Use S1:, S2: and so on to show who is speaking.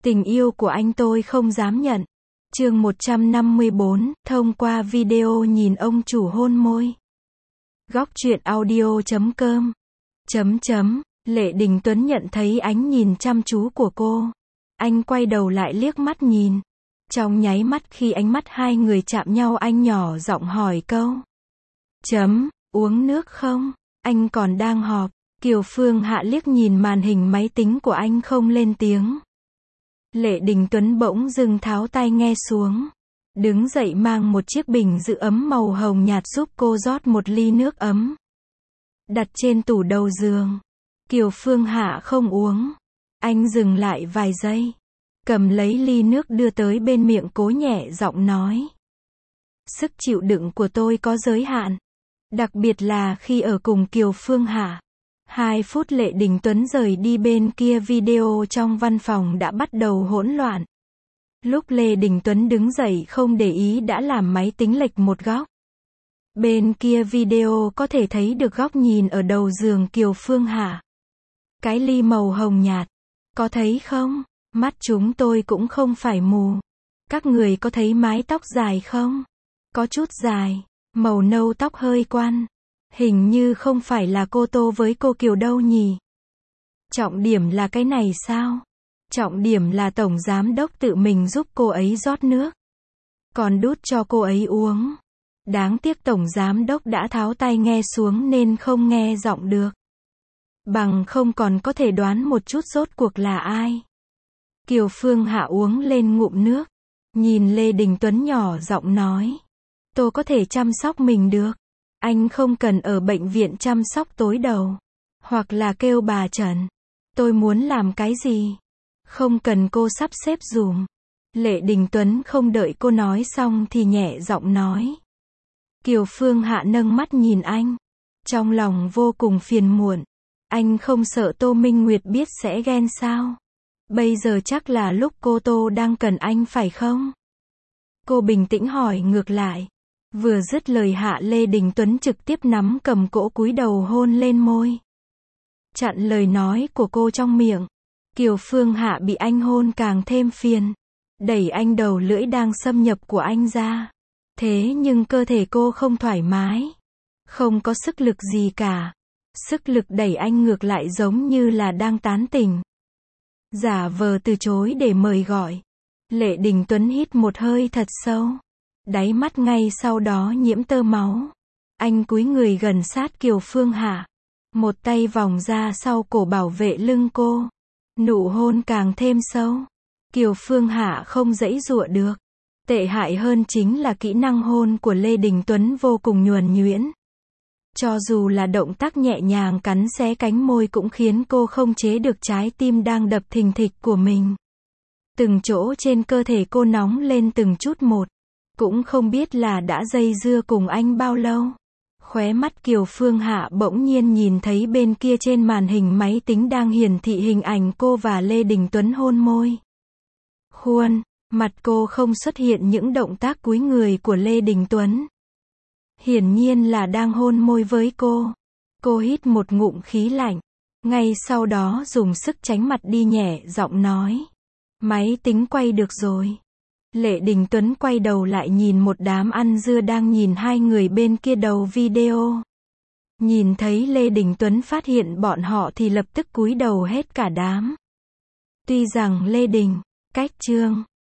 S1: Tình yêu của anh tôi không dám nhận. Chương 154, thông qua video nhìn ông chủ hôn môi. Góc truyện audio.com. Lệ Đình Tuấn nhận thấy ánh nhìn chăm chú của cô. Anh quay đầu lại liếc mắt nhìn. Trong nháy mắt khi ánh mắt hai người chạm nhau, anh nhỏ giọng hỏi câu. Uống nước không? Anh còn đang họp. Kiều Phương Hạ liếc nhìn màn hình máy tính của anh không lên tiếng. Lệ Đình Tuấn bỗng dưng tháo tai nghe xuống. Đứng dậy mang một chiếc bình giữ ấm màu hồng nhạt giúp cô rót một ly nước ấm. Đặt trên tủ đầu giường. Kiều Phương Hạ không uống. Anh dừng lại vài giây. Cầm lấy ly nước đưa tới bên miệng, cố nhẹ giọng nói. Sức chịu đựng của tôi có giới hạn. Đặc biệt là khi ở cùng Kiều Phương Hạ. 2 phút Lệ Đình Tuấn rời đi, bên kia video trong văn phòng đã bắt đầu hỗn loạn. Lúc Lê Đình Tuấn đứng dậy không để ý đã làm máy tính lệch một góc. Bên kia video có thể thấy được góc nhìn ở đầu giường Kiều Phương Hạ. Cái ly màu hồng nhạt. Có thấy không? Mắt chúng tôi cũng không phải mù. Các người có thấy mái tóc dài không? Có chút dài. Màu nâu tóc hơi quăn. Hình như không phải là cô Tô với cô Kiều đâu nhỉ? Trọng điểm là cái này sao? Trọng điểm là tổng giám đốc tự mình giúp cô ấy rót nước. Còn đút cho cô ấy uống. Đáng tiếc tổng giám đốc đã tháo tai nghe xuống nên không nghe giọng được. Bằng không còn có thể đoán một chút rốt cuộc là ai. Kiều Phương Hạ uống lên ngụm nước. Nhìn Lê Đình Tuấn nhỏ giọng nói. Tôi có thể chăm sóc mình được. Anh không cần ở bệnh viện chăm sóc tối đầu. Hoặc là kêu bà Trần. Tôi muốn làm cái gì? Không cần cô sắp xếp dùm. Lệ Đình Tuấn không đợi cô nói xong thì nhẹ giọng nói. Kiều Phương Hạ nâng mắt nhìn anh. Trong lòng vô cùng phiền muộn. Anh không sợ Tô Minh Nguyệt biết sẽ ghen sao? Bây giờ chắc là lúc cô Tô đang cần anh phải không? Cô bình tĩnh hỏi ngược lại. Vừa dứt lời Hạ Lê Đình Tuấn trực tiếp nắm cầm cỗ cúi đầu hôn lên môi. Chặn lời nói của cô trong miệng. Kiều Phương Hạ bị anh hôn càng thêm phiền. Đẩy anh đầu lưỡi đang xâm nhập của anh ra. Thế nhưng cơ thể cô không thoải mái. Không có sức lực gì cả. Sức lực đẩy anh ngược lại giống như là đang tán tỉnh. Giả vờ từ chối để mời gọi. Lệ Đình Tuấn hít một hơi thật sâu. Đáy mắt ngay sau đó nhiễm tơ máu. Anh cúi người gần sát Kiều Phương Hạ. Một tay vòng ra sau cổ bảo vệ lưng cô. Nụ hôn càng thêm sâu. Kiều Phương Hạ không giãy giụa được. Tệ hại hơn chính là kỹ năng hôn của Lê Đình Tuấn vô cùng nhuần nhuyễn. Cho dù là động tác nhẹ nhàng cắn xé cánh môi cũng khiến cô không chế được trái tim đang đập thình thịch của mình. Từng chỗ trên cơ thể cô nóng lên từng chút một. Cũng không biết là đã dây dưa cùng anh bao lâu. Khóe mắt Kiều Phương Hạ bỗng nhiên nhìn thấy bên kia trên màn hình máy tính đang hiển thị hình ảnh cô và Lê Đình Tuấn hôn môi. Khuôn mặt cô không xuất hiện những động tác cúi người của Lê Đình Tuấn. Hiển nhiên là đang hôn môi với cô. Cô hít một ngụm khí lạnh. Ngay sau đó dùng sức tránh mặt đi, nhẹ giọng nói. Máy tính quay được rồi. Lệ Đình Tuấn quay đầu lại nhìn một đám ăn dưa đang nhìn hai người bên kia đầu video. Nhìn thấy Lê Đình Tuấn phát hiện bọn họ thì lập tức cúi đầu hết cả đám. Tuy rằng Lê Đình, cách chương